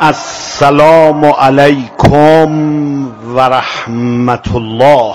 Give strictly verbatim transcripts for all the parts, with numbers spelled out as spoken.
السلام علیکم و رحمت الله.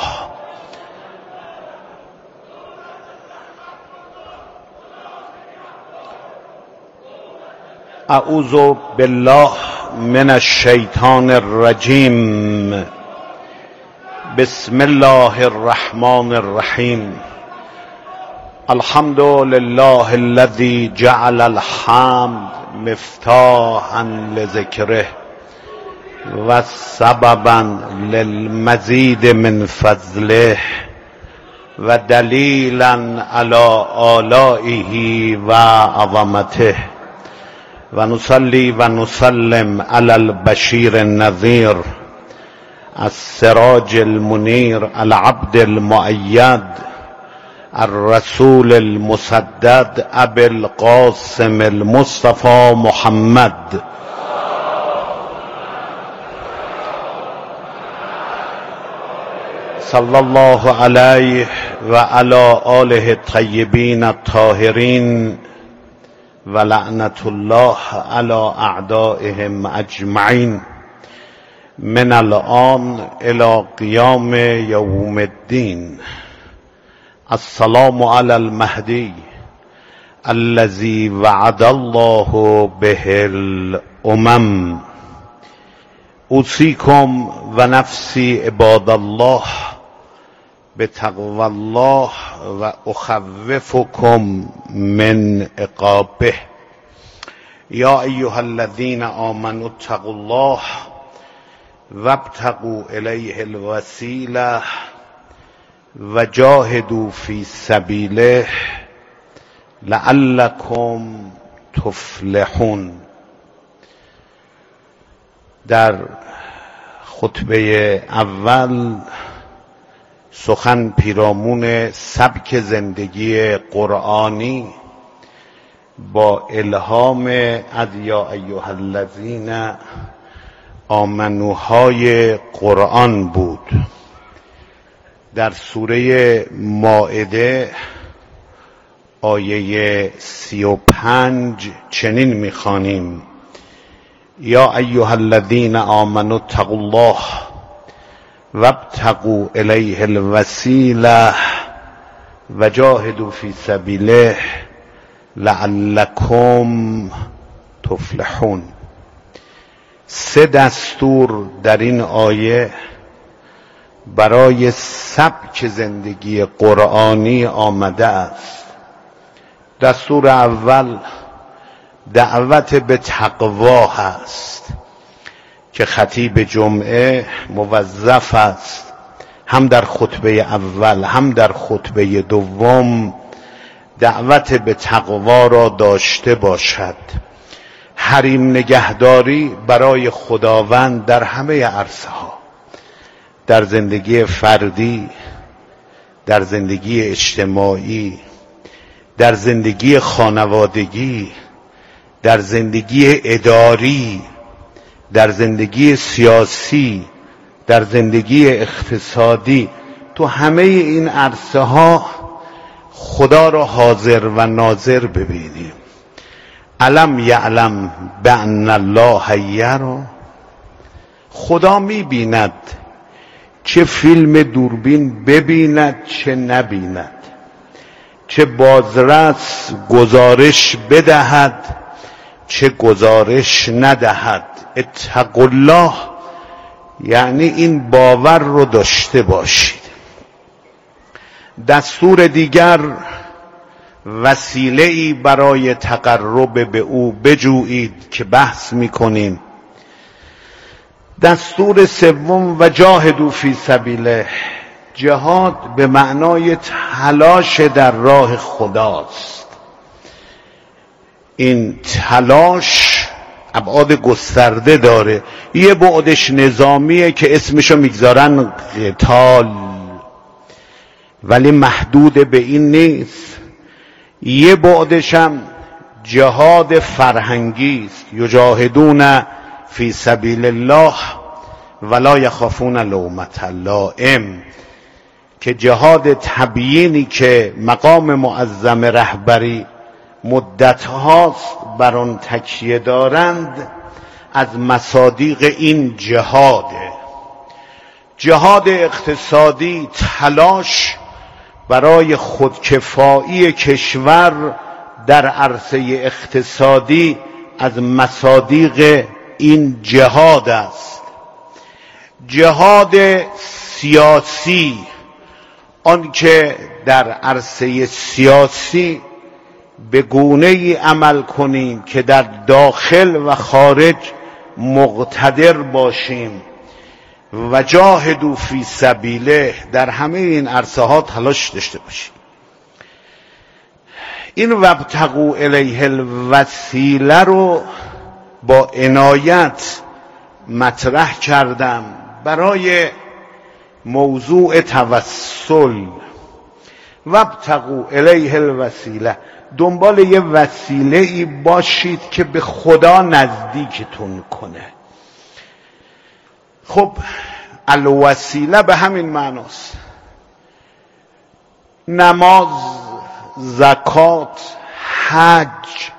اعوذ بالله من الشیطان الرجیم. بسم الله الرحمن الرحیم. الحمد لله الذي جعل الحمد مفتاحا لذکره و سببا للمزید من فضله و دلیلا علی آلائه و عظمته و نصلی و نسلم علی البشیر النذیر السراج المنیر العبد المؤید الرسول المسدد ابي القاسم المصطفى محمد صلی الله علیه و علی آله الطیبین الطاهرین و لعنت الله علی اعدائهم اجمعین من الان الی قیام یوم الدین. السلام علی المهدی الذی وعد الله به الامم. اوصیکم و نفسی عباد الله بتقوی الله و اخوفکم من عقابه. یا ایها الذین آمنوا اتقوا الله وابتغوا الیه الوسیله و جاهدوا فی سبیله لعلکم تفلحون. در خطبه اول سخن پیرامون سبک زندگی قرآنی با الهام یا ایها الذین آمنوهای قرآن بود. در سوره مائده آیه سی و پنج چنین میخوانیم: یا ایها الذین آمنوا اتقوا الله وابتغوا الیه الوسیله و جاهدوا فی سبیله لعلکم تفلحون. سه دستور در این آیه برای سبک زندگی قرآنی آمده است. دستور اول دعوت به تقوا هست که خطیب جمعه موظف است هم در خطبه اول هم در خطبه دوم دعوت به تقوا را داشته باشد. حریم نگهداری برای خداوند در همه عرصه ها، در زندگی فردی، در زندگی اجتماعی، در زندگی خانوادگی، در زندگی اداری، در زندگی سیاسی، در زندگی اقتصادی، تو همه این عرصه ها خدا را حاضر و ناظر ببینیم. الم یعلم بأن الله یری. خدا میبیند، چه فیلم دوربین ببیند چه نبیند، چه بازرس گزارش بدهد چه گزارش ندهد. اتقوا الله یعنی این باور رو داشته باشید. دستور دیگر وسیله‌ای برای تقرب به او بجویید که بحث میکنیم. دستور سوم و جاهدوا فی سبیله. جهاد به معنای تلاش در راه خداست. این تلاش ابعاد گسترده داره. یه بعدش نظامیه که اسمشو میگذارن قتال، ولی محدود به این نیست. یه بعدش هم جهاد فرهنگی است. یجاهدون فی سبیل الله ولا یخافون لومة لائم، که جهاد تبیینی که مقام معظم رهبری مدت هاست بر آن تکیه دارند از مصادیق این جهاده. جهاد اقتصادی، تلاش برای خودکفایی کشور در عرصه اقتصادی از مصادیق این جهاد است. جهاد سیاسی، آن که در عرصه سیاسی به گونه ای عمل کنیم که در داخل و خارج مقتدر باشیم و جاهدوا فی سبیله، در همه این عرصه ها تلاش داشته باشیم. این وابتغوا الیه الوسیله رو با عنایت مطرح کردم برای موضوع توسل. وابتغوا الیه الوسیله، دنبال یه وسیله ای باشید که به خدا نزدیکتون کنه. خب الوسیله به همین معناست. نماز، زکات، حج،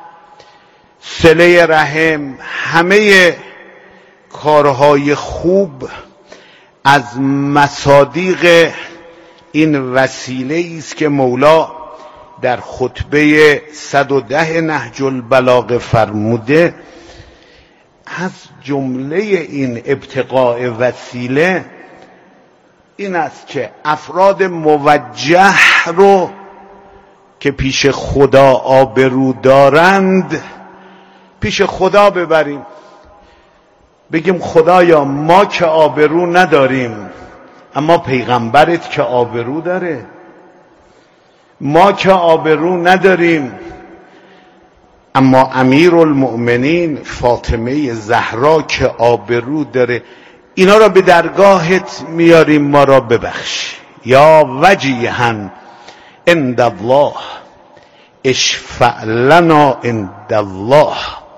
صله رحم، همه کارهای خوب از مصادیق این وسیله است که مولا در خطبه صد و ده نهج البلاغه فرموده. از جمله این ابتغاء وسیله این است که افراد موجه رو که پیش خدا آبرو دارند پیش خدا ببریم، بگیم خدایا ما که آبرو نداریم اما پیغمبرت که آبرو داره، ما که آبرو نداریم اما امیر المؤمنین فاطمه زهرا که آبرو داره. اینا را به درگاهت میاریم، ما را ببخش. یا وجیها عند الله اشفع لنا عند الله.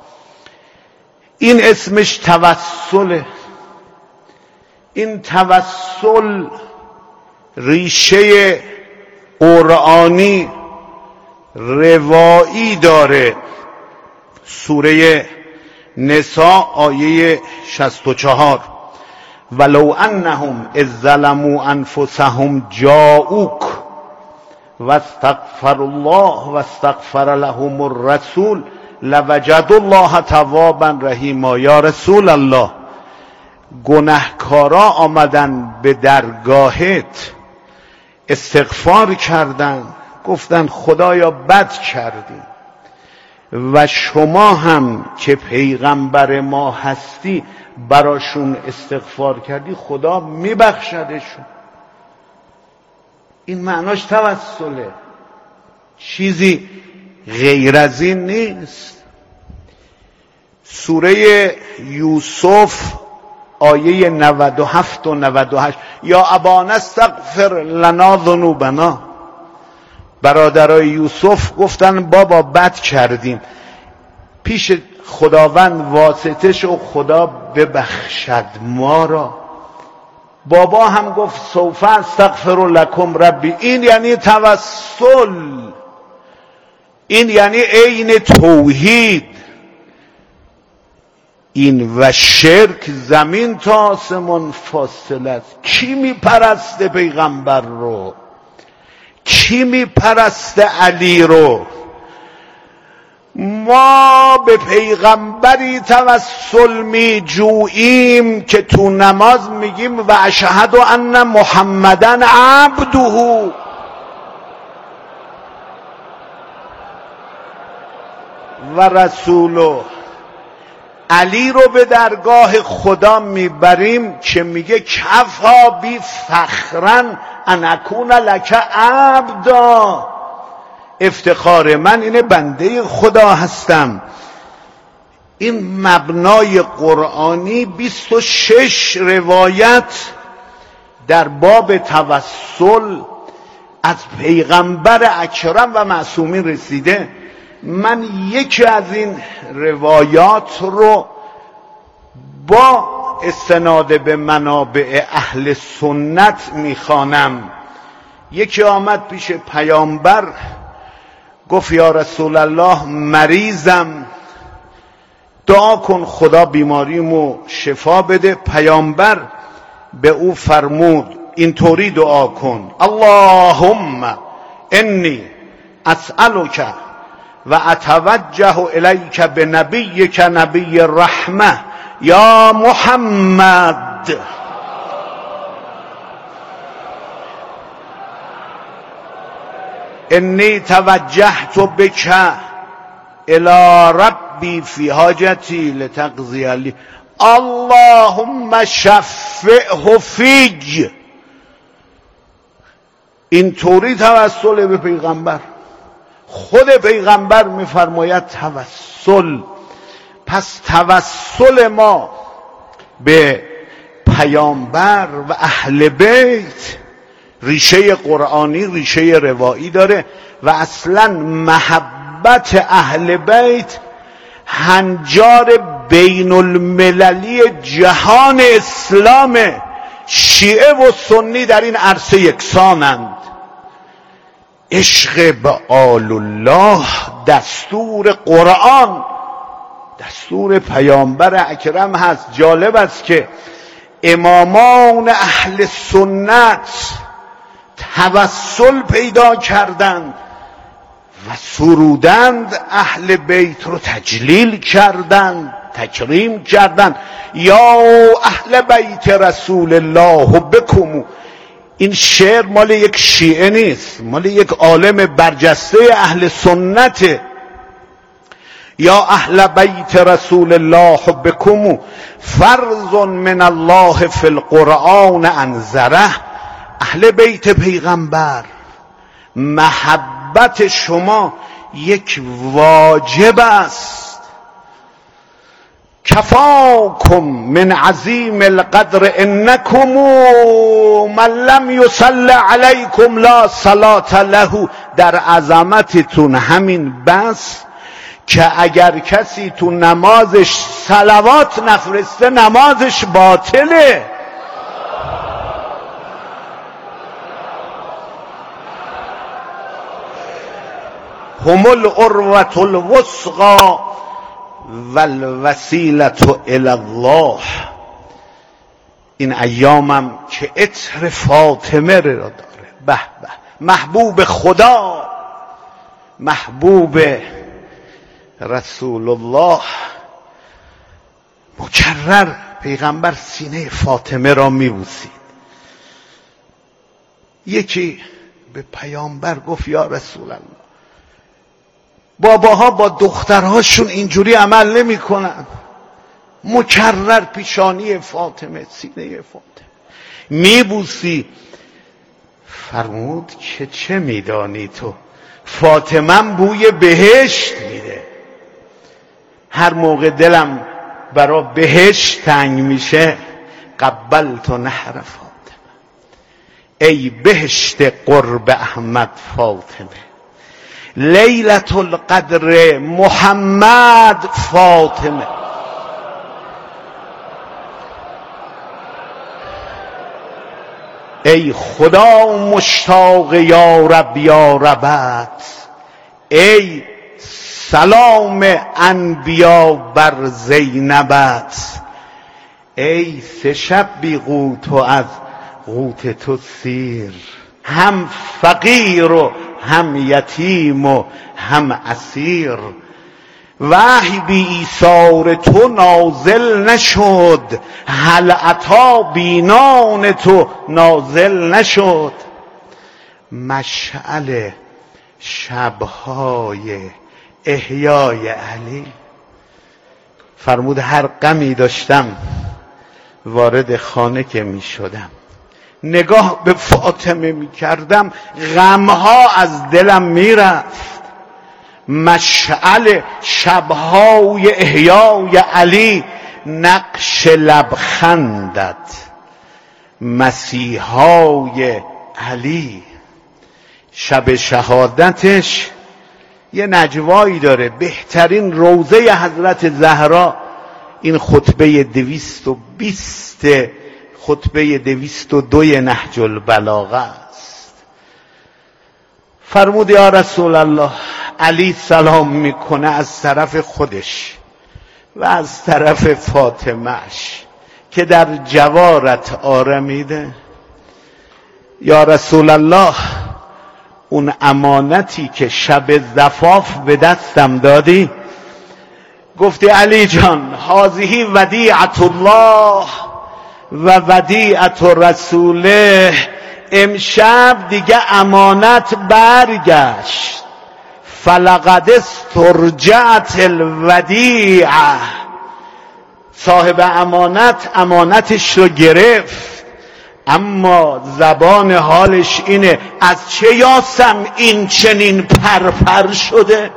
این اسمش توسله. این توسل ریشه قرآنی روایی داره. سوره نساء آیه شصت و چهار، ولو انهم اذ ظلموا انفسهم جاءوک واستغفروا الله واستغفر لهم الرسول لوجدوا الله توابا رحیما. یا رسول الله، گناهکارا آمدن به درگاهت، استغفار کردن، گفتن خدایا بد کردیم و شما هم که پیغمبر ما هستی براشون استغفار کردی، خدا میبخشدشون. این معناش توسله، چیزی غیر از این نیست. سوره یوسف آیه نود و هفت و نود و هشت، یا ابانا استغفر لنا ذنوبنا. برادرای یوسف گفتن بابا بد کردیم، پیش خداوند واسطه شو خدا ببخشد ما را. بابا هم گفت سوف استغفر لکم ربی. این یعنی توسل، این یعنی عین توحید. این و شرک زمین تا آسمان فاصله است. کی میپرسته پیغمبر رو؟ کی میپرسته علی رو؟ ما به پیغمبری توسل می جوییم که تو نماز میگیم و اشهد ان محمدن عبده. و رسوله. علی رو به درگاه خدا میبریم که میگه کفا بی فخرا ان اکون لک عبدا. افتخار من اینه بنده خدا هستم. این مبنای قرآنی بیست و شش روایت در باب توسل از پیغمبر اکرم و معصومین رسیده. من یکی از این روایات رو با استناد به منابع اهل سنت میخوانم. یکی آمد پیش پیامبر گفت یا رسول الله مریضم، دعا کن خدا بیماریمو شفا بده. پیامبر به او فرمود اینطوری دعا کن: اللهم انی اسألک و اتوجه الیک بنبیک نبی الرحمه یا محمد انی توجهت بک الی ربی فی حاجتی لتقضی لی اللهم شفعه فیج. اینطوری توسل به پیغمبر. خود پیغمبر میفرماید توسل. پس توسل ما به پیامبر و اهل بیت ریشه قرآنی، ریشه روایی داره و اصلا محبت اهل بیت هنجار بین المللی جهان اسلام. شیعه و سنی در این عرصه یکسانند. عشق به آل الله دستور قرآن، دستور پیامبر اکرم هست. جالب است که امامان اهل سنت توسل پیدا کردند و سرودند، اهل بیت رو تجلیل کردند، تکریم کردند. یا اهل بیت رسول الله بکم. این شعر مال یک شیعه نیست، مال یک عالم برجسته اهل سنته. یا اهل بیت رسول الله بکم فرض من الله فی القرآن انذره. اهل بیت پیغمبر، محبت شما یک واجب است. کفاکم من عظیم القدر انکم من لم یصلی علیکم لا صلاة له. در عظمتتون همین بس که اگر کسی تو نمازش صلوات نفرسته نمازش باطله. هم العروة الوثقی والوسیلة الی الله. این ایامم که عطر فاطمه را داره. به به، محبوب خدا، محبوب رسول الله. مکرر پیغمبر سینه فاطمه را میبوسید. یکی به پیامبر گفت یا رسول الله، باباها با دخترهاشون اینجوری عمل نمی کنن. مکرر پیشانی فاطمه، سینه فاطمه میبوسی. فرمود که چه میدانی تو؟ فاطمه بوی بهشت میده. هر موقع دلم برا بهشت تنگ میشه قبلت نحر فاطمه. ای بهشت قرب احمد فاطمه، لیلة القدر محمد فاطمه. ای خدا مشتاق یا رب یا ربت، ای سلام انبیا بر زینبت. ای سه شب بی قوت و از قوت تو سیر، هم فقیر و هم یتیم و هم اسیر. وحی بی ایثار تو نازل نشد، هل عطا بینان تو نازل نشد. مشعل شبهای احیای علی. فرمود هر غمی داشتم وارد خانه که می شدم نگاه به فاطمه می کردم غمها از دلم می رفت. مشعل شبهای احیای علی، نقش لبخندت مسیحای علی. شب شهادتش یه نجوایی داره، بهترین روضه حضرت زهرا این خطبه دویست و بیست خطبه دویست و دوی نهج البلاغه است. فرمود یا رسول الله، علی سلام میکنه از طرف خودش و از طرف فاطمهش که در جوارت آرمیده. یا رسول الله، اون امانتی که شب زفاف به دستم دادی، گفتی علی جان هذه ودیعة الله و ودیعة رسوله، امشب دیگه امانت برگشت. فلقد استرجعت الودیعه، صاحب امانت امانتش رو گرفت، اما زبان حالش اینه از چه یاسم این چنین پرپر شده.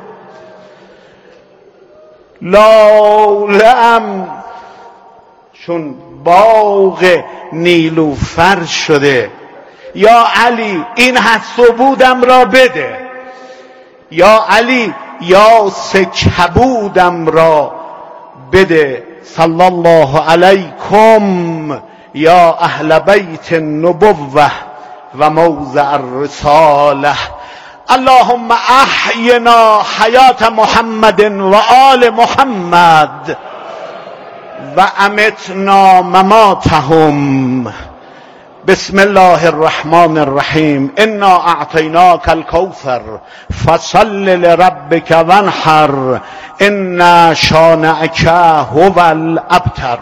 لالم چون باغ نیلوفر شده. یا علی این حس و بودم را بده، یا علی یاس کبودم را بده. صلی الله علیکم یا اهل بیت النبوة و موضع الرساله. اللهم احینا حیات محمد و آل محمد و امتنا مماتهم. بسم الله الرحمن الرحیم. انا اعطیناک الکوثر فصل لربک وانحر ان شانئک هو الابتر.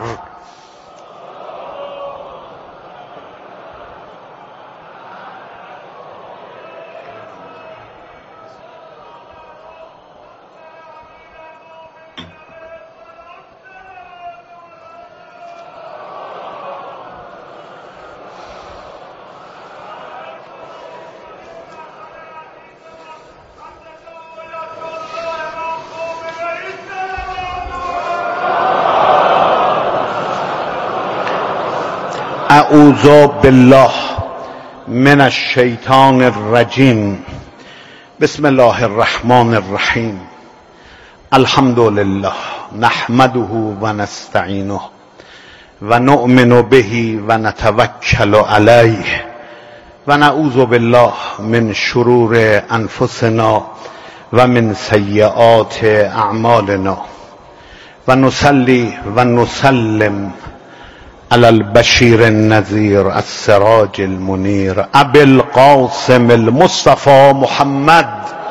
اعوذ بالله من الشیطان الرجیم. بسم الله الرحمن الرحیم. الحمد لله نحمده و نستعینه و نؤمن به و نتوکل علیه و نعوذ بالله من شرور انفسنا و من سیئات اعمالنا و نصلی و نسلم علی البشیر النذیر السراج المنیر ابی القاسم المصطفى محمد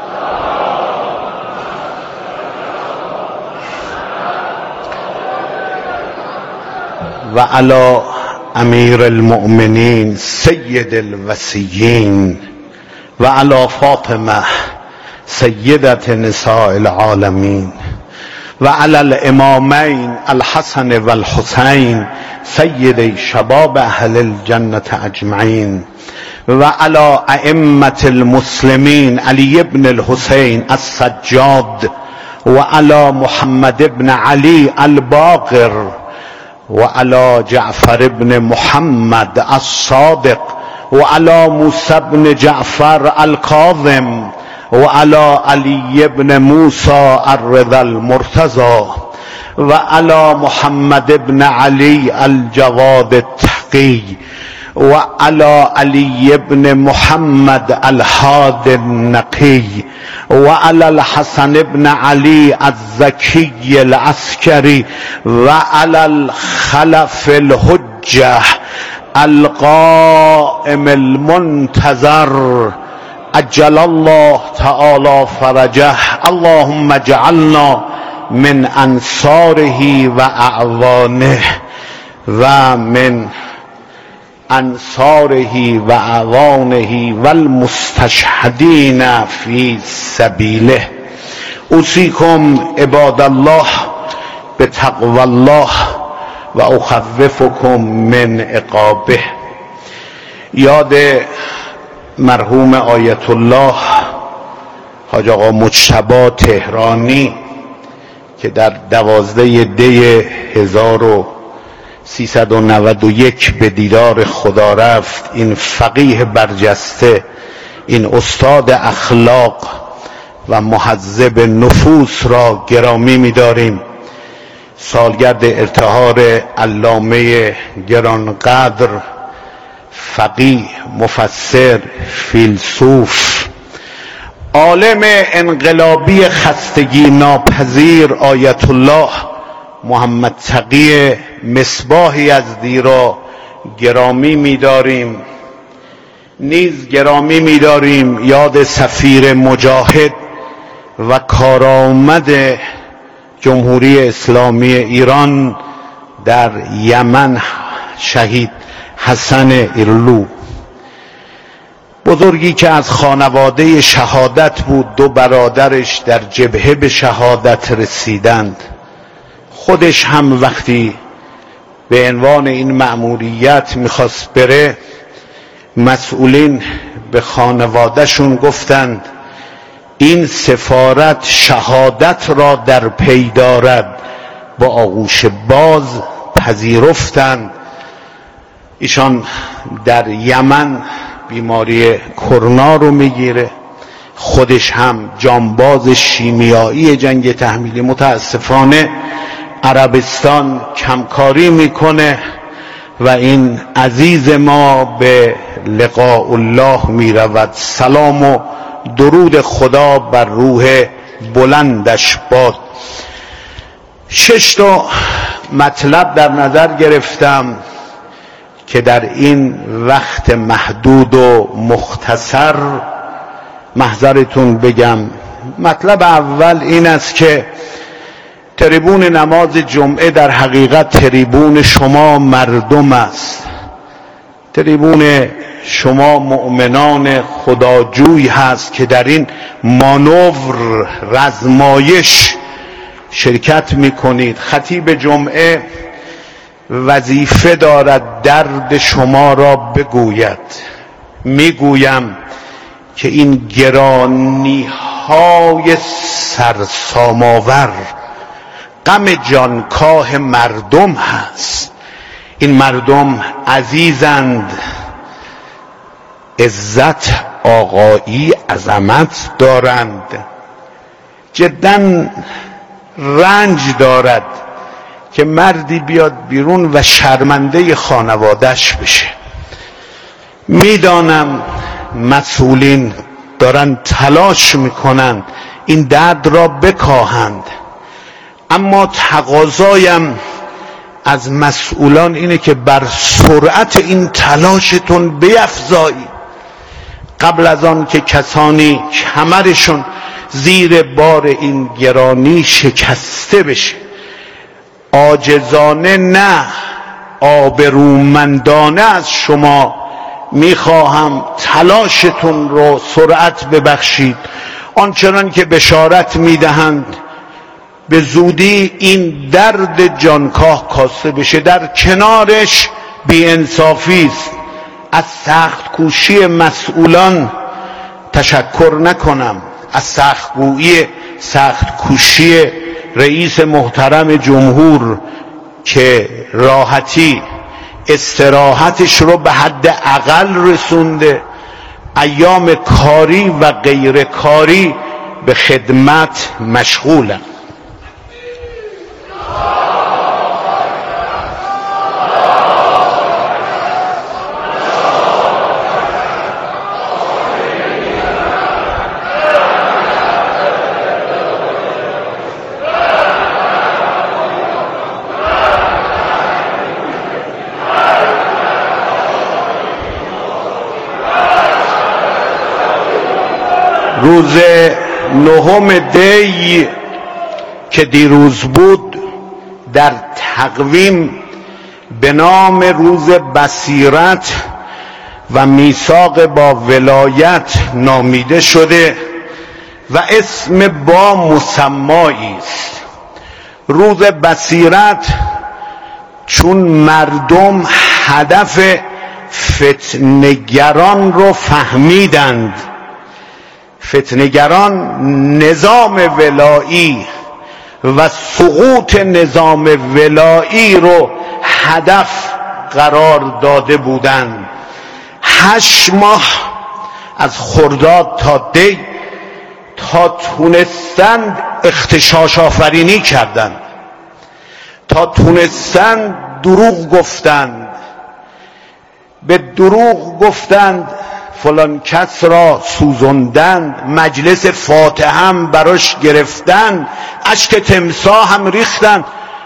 و علی امیر المؤمنین سید الوصیین و علی فاطمه سیدة نساء العالمین و علی الامامین الحسن و الحسین سید شباب اهل الجنة اجمعین و علی ائمة المسلمین علی ابن الحسین السجاد و علی محمد ابن علی الباقر و علی جعفر ابن محمد الصادق و علی موسی ابن جعفر الکاظم و علی علی ابن موسی الرضا المرتضی و علی محمد ابن علی الجواد التقی و علی علی ابن محمد الهادی النقی و علی الحسن ابن علی الزکی العسکری و علی الخلف الحجه القائم المنتظر عجل الله تعالی فرجه. اللهم اجعلنا من انصاره و اعوانه و من انصاره و اعوانه و المستشهدین فی سبیله. اوصیکم عباد الله بتقوی الله و اخوفکم من عقابه. یاد مرحوم آیت الله حاج آقا مجتبی تهرانی که در دوازده دی هزار و سیصد و نود و یک به دیدار خدا رفت، این فقیه برجسته، این استاد اخلاق و مهذب نفوس را گرامی می‌داریم. سالگرد ارتحال علامه گرانقدر، فقیه، مفسر، فیلسوف، عالم انقلابی خستگی ناپذیر آیت الله محمد تقی مصباحی از دیرا گرامی می‌داریم. نیز گرامی می‌داریم یاد سفیر مجاهد و کارآمد جمهوری اسلامی ایران در یمن شهید حسن ایرلو، بزرگی که از خانواده شهادت بود. دو برادرش در جبهه به شهادت رسیدند. خودش هم وقتی به عنوان این مأموریت میخواست بره، مسئولین به خانوادهشون گفتند این سفارت شهادت را در پی دارد. با آغوش باز پذیرفتند. ایشان در یمن بیماری کرونا رو میگیره، خودش هم جانباز شیمیایی جنگ تحمیلی. متاسفانه عربستان کمکاری میکنه و این عزیز ما به لقاء الله میرود. سلام و درود خدا بر روح بلندش باد. شش تا مطلب در نظر گرفتم که در این وقت محدود و مختصر محضرتون بگم. مطلب اول این است که تریبون نماز جمعه در حقیقت تریبون شما مردم است. تریبون شما مؤمنان خداجوی هست که در این مانور رزمایش شرکت میکنید. خطیب جمعه وظیفه دارد درد شما را بگوید. میگویم که این گرانی های سرسام‌آور غم جانکاه مردم هست. این مردم عزیزند، عزت، آقایی، عظمت دارند. جداً رنج دارد که مردی بیاد بیرون و شرمنده خانواده‌اش بشه. میدانم مسئولین دارن تلاش میکنند این درد را بکاهند، اما تقاضایم از مسئولان اینه که بر سرعت این تلاشتون بیفزایید قبل از آن که کسانی کمرشون زیر بار این گرانی شکسته بشه. عاجزانه نه، آبرومندانه از شما میخواهم تلاشتون رو سرعت ببخشید. آنچنان که بشارت میدهند به زودی این درد جانکاه کاسته بشه. در کنارش بی‌انصافی است. از سخت کوشی مسئولان تشکر نکنم، از سختگویی سخت کوشی رئیس محترم جمهور که راحتی استراحتش رو به حد اقل رسونده، ایام کاری و غیر کاری به خدمت مشغولم. روز نهم دی که دیروز بود در تقویم به نام روز بصیرت و میثاق با ولایت نامیده شده و اسم با مسمایی است. روز بصیرت چون مردم هدف فتنه‌گران رو فهمیدند. فتنه‌گران نظام ولایی و سقوط نظام ولایی رو هدف قرار داده بودند. هشت ماه از خرداد تا دی تا تونستند اغتشاش آفرینی کردند، تا تونستند دروغ گفتند، به دروغ گفتند فلان کس را سوزندند، مجلس فاتحه هم براش گرفتند، اشک تمساح هم ریختند.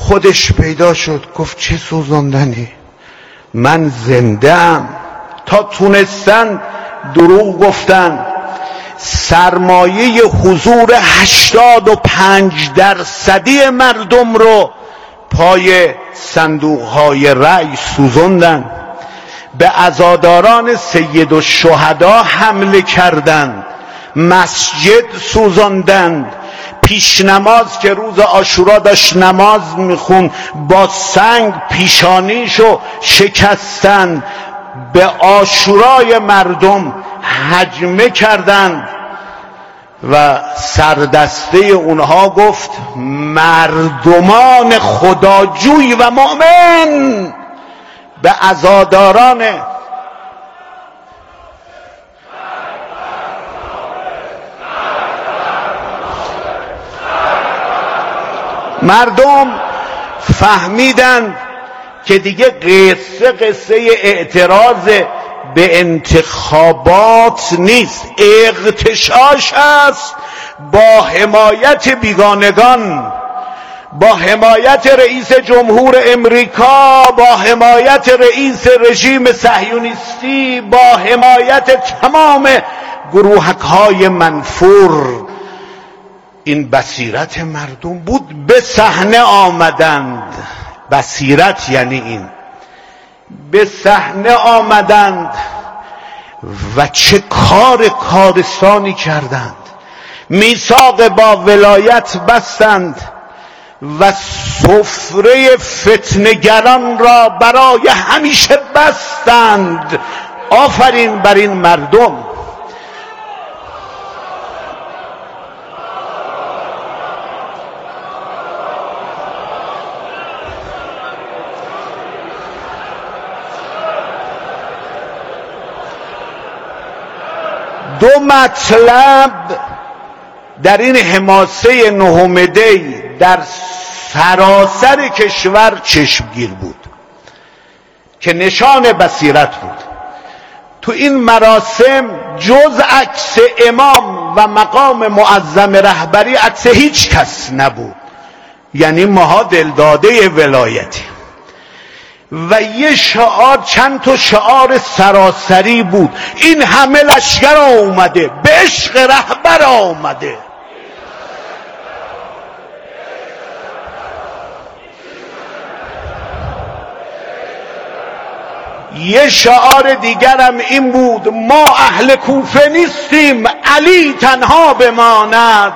خودش پیدا شد، گفت چه سوزاندنی، من زنده‌ام. تا تونستن دروغ گفتن. سرمایه حضور هشتاد و پنج درصدی مردم رو پای صندوقهای رأی سوزوندن. به عزاداران سید الشهدا حمله کردند، مسجد سوزاندند. پیش نماز که روز عاشورا داشت نماز میخون، با سنگ پیشانیشو شکستند. به عاشورای مردم هجمه کردند و سردسته اونها گفت مردمان خداجوی و مؤمن به عزاداران مردم فهمیدند که دیگه قصه قصه اعتراض به انتخابات نیست، اغتشاش است با حمایت بیگانگان، با حمایت رئیس جمهور امریکا، با حمایت رئیس رژیم صهیونیستی، با حمایت تمام گروهک‌های منفور. این بصیرت مردم بود، به صحنه آمدند. بصیرت یعنی این، به صحنه آمدند و چه کار کارستانی کردند. میثاق با ولایت بستند و سفره فتنه‌گران را برای همیشه بستند. آفرین بر این مردم. دو مطلب در این حماسه نهم دی در سراسر کشور چشمگیر بود که نشان بصیرت بود. تو این مراسم جز عکس امام و مقام معظم رهبری عکس هیچ کس نبود، یعنی ماها دلداده ولایتی. و یه شعار، چند تا شعار سراسری بود. این همه لشکر آمده، به عشق رهبر آمده. یه شعار دیگرم این بود، ما اهل کوفه نیستیم، علی تنها بماند.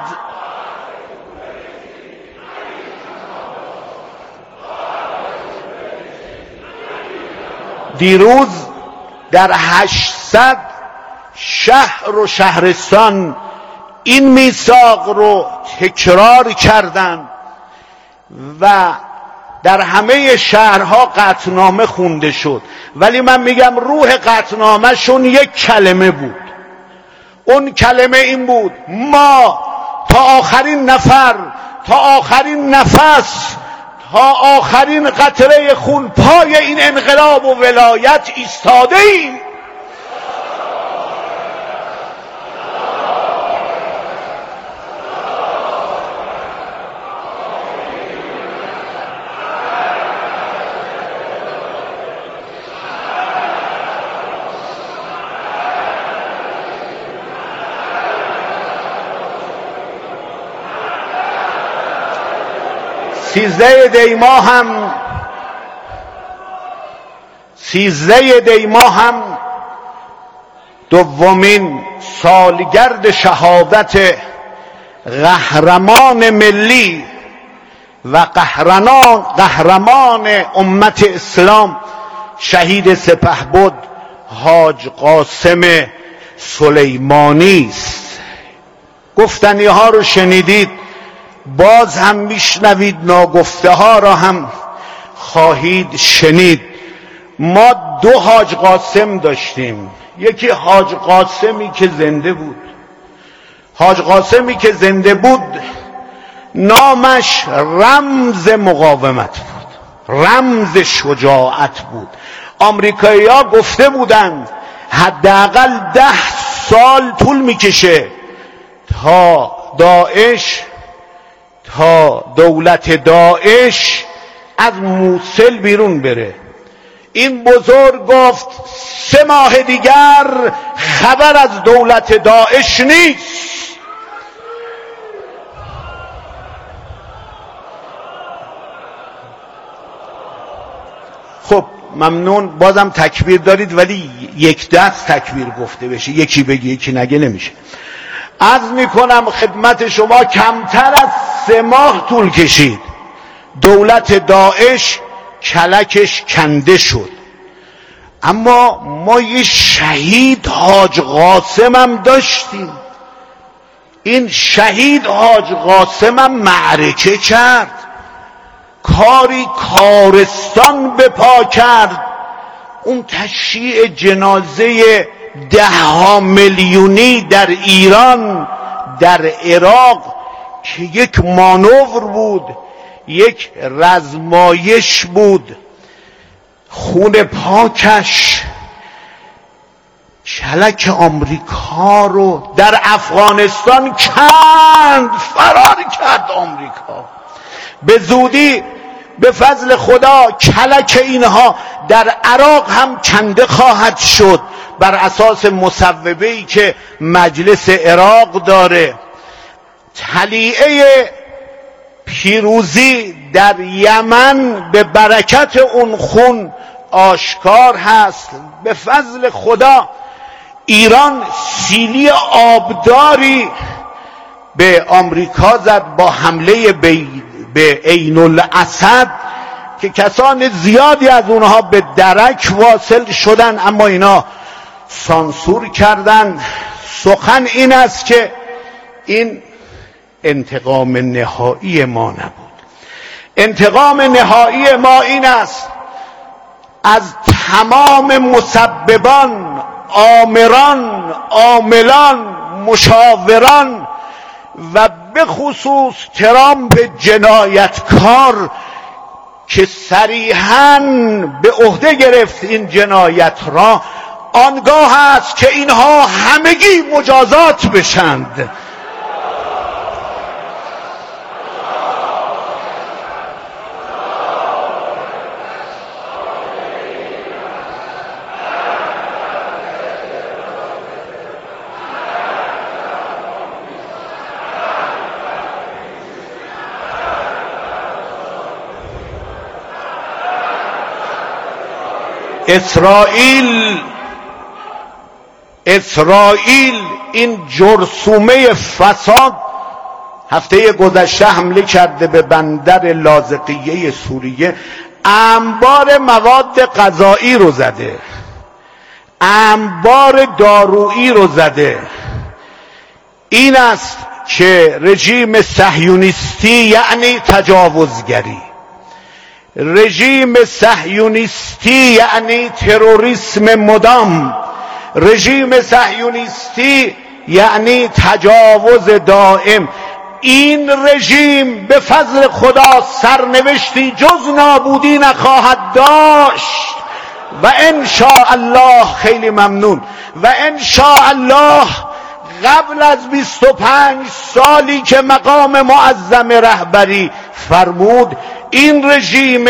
دیروز در هشتصد شهر و شهرستان این میثاق رو تکرار کردند و در همه شهرها قطعنامه خونده شد. ولی من میگم روح قطعنامه شون یک کلمه بود. اون کلمه این بود، ما تا آخرین نفر، تا آخرین نفس، تا آخرین قطره خون پای این انقلاب و ولایت ایستاده ایم. سیزده دی ماه هم سیزده دی ماه هم دومین سالگرد شهادت قهرمان ملی و قهرمان قهرمان امت اسلام، شهید سپهبد حاج قاسم سلیمانی است. گفتنی ها رو شنیدید، باز هم میشنوید، ناگفته ها را هم خواهید شنید. ما دو حاج قاسم داشتیم. یکی حاج قاسمی که زنده بود. حاج قاسمی که زنده بود نامش رمز مقاومت بود، رمز شجاعت بود. آمریکایی‌ها گفته بودند حداقل ده سال طول میکشه تا داعش تا دولت داعش از موصل بیرون بره. این بزرگ گفت سه ماه دیگر خبر از دولت داعش نیست. خب ممنون، بازم تکبیر دارید ولی یک دست تکبیر گفته بشه، یکی بگی یکی نگه نمیشه. عرض میکنم خدمت شما کمتر از سه ماه طول کشید دولت داعش کلکش کنده شد. اما ما یه شهید حاج قاسم هم داشتیم. این شهید حاج قاسم هم معرکه کرد، کاری کارستان به پا کرد. اون تشییع جنازه ده ها میلیونی در ایران، در عراق که یک مانور بود، یک رزمایش بود، خون پاکش کلک آمریکا رو در افغانستان کند، فرار کرد آمریکا. به زودی به فضل خدا کلک اینها در عراق هم کنده خواهد شد بر اساس مصوبه‌ای که مجلس عراق داره. طلیعه پیروزی در یمن به برکت اون خون آشکار هست. به فضل خدا ایران سیلی آبداری به آمریکا زد با حمله به عین الاسد که کسان زیادی از اونها به درک واصل شدن، اما اینا سانسور کردن. سخن این است که این انتقام نهایی ما نبود. انتقام نهایی ما این است از تمام مسببان، آمران، عاملان، مشاوران و به خصوص ترامپ جنایتکار که صریحاً به عهده گرفت این جنایت را، آنگاه است که اینها همگی مجازات بشند. اسرائیل اسرائیل این جرثومه فساد هفته گذشته حمله کرده به بندر لاذقیه سوریه، انبار مواد غذایی رو زده، انبار دارویی رو زده. این است که رژیم صهیونیستی یعنی تجاوزگری، رژیم صهیونیستی یعنی تروریسم مدام، رژیم صهیونیستی یعنی تجاوز دائم. این رژیم به فضل خدا سرنوشتی جز نابودی نخواهد داشت و ان شاء الله، خیلی ممنون، و ان شاء الله قبل از بیست و پنج سالی که مقام معظم رهبری فرمود، این رژیم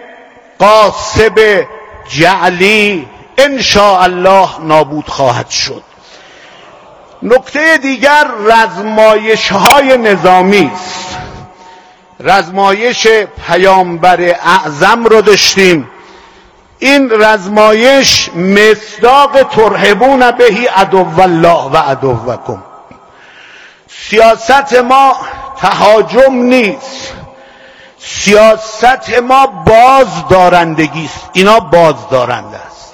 غاصب جعلی ان شاء الله نابود خواهد شد. نکته دیگر رزمایش های نظامی است. رزمایش پیامبر اعظم رو داشتیم. این رزمایش مصداق ترهبون بهی عدو الله و عدوکم. سیاست ما تهاجم نیست، سیاست ما بازدارندگی است. اینا بازدارنده است.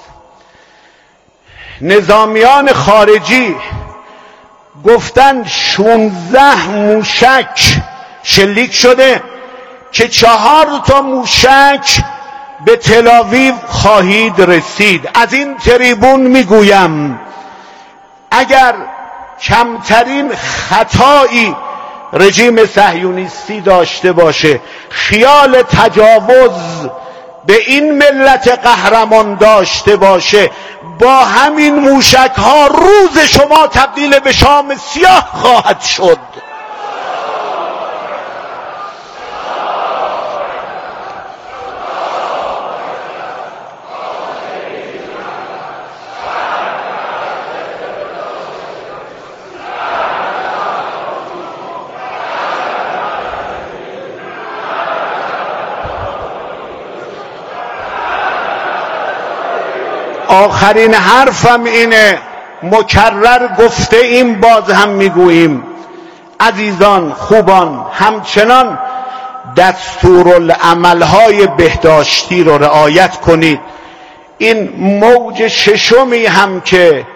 نظامیان خارجی گفتن شانزده موشک شلیک شده که چهار تا موشک به تل‌آویو خواهید رسید. از این تریبون میگویم اگر کمترین خطایی رژیم صهیونیستی داشته باشه، خیال تجاوز به این ملت قهرمان داشته باشه، با همین موشک ها روز شما تبدیل به شام سیاه خواهد شد. آخرین حرفم اینه، مکرر گفته ایم، باز هم میگوییم عزیزان خوبان، همچنان دستورالعملهای بهداشتی رو رعایت کنید. این موج ششمی هم که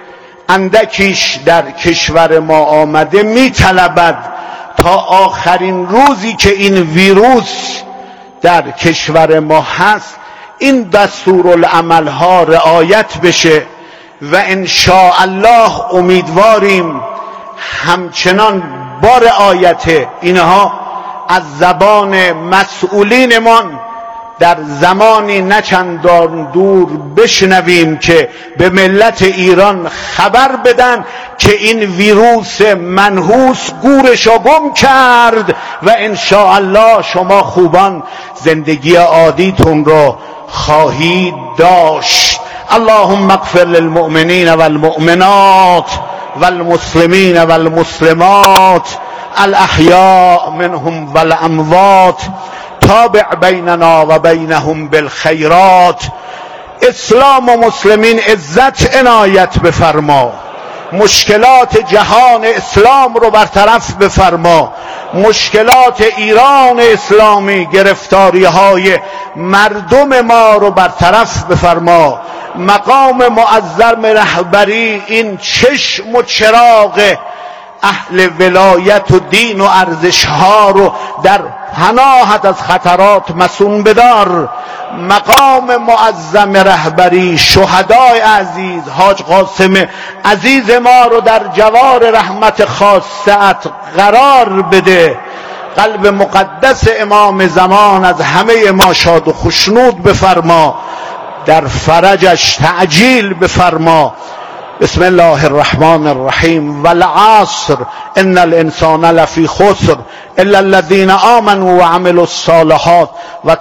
اندکیش در کشور ما آمده میطلبد تا آخرین روزی که این ویروس در کشور ما هست این دستورالعملها رعایت بشه و ان شاء الله امیدواریم همچنان با رعایت اینها از زبان مسئولینمان در زمانی نچندان دور بشنویم که به ملت ایران خبر بدن که این ویروس منحوس گورشو گم کرد و ان شاء الله شما خوبان زندگی عادیتون رو خواهید داشت. اللهم اغفر للمؤمنین والمؤمنات والمسلمین والمسلمات الاحیاء منهم والاموات تابع بیننا و بینهم بالخیرات. اسلام و مسلمین عزت عنایت بفرما، مشکلات جهان اسلام رو برطرف بفرما، مشکلات ایران اسلامی، گرفتاری های مردم ما رو برطرف بفرما. مقام معظم رهبری این چشم و چراغ اهل ولایت و دین و ارزش ها رو در پناهت از خطرات مصون بدار. مقام معظم رهبری شهدای عزیز حاج قاسم عزیز ما رو در جوار رحمت خاصت قرار بده. قلب مقدس امام زمان از همه ما شاد و خشنود بفرما، در فرجش تعجیل بفرما. بسم الله الرحمن الرحیم والعصر ان الانسان لفی خسر الا الذين آمنوا وعملوا الصالحات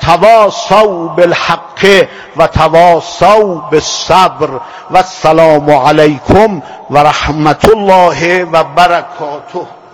وتواصوا بالحق وتواصوا بالصبر والسلام علیکم ورحمت الله وبرکاته.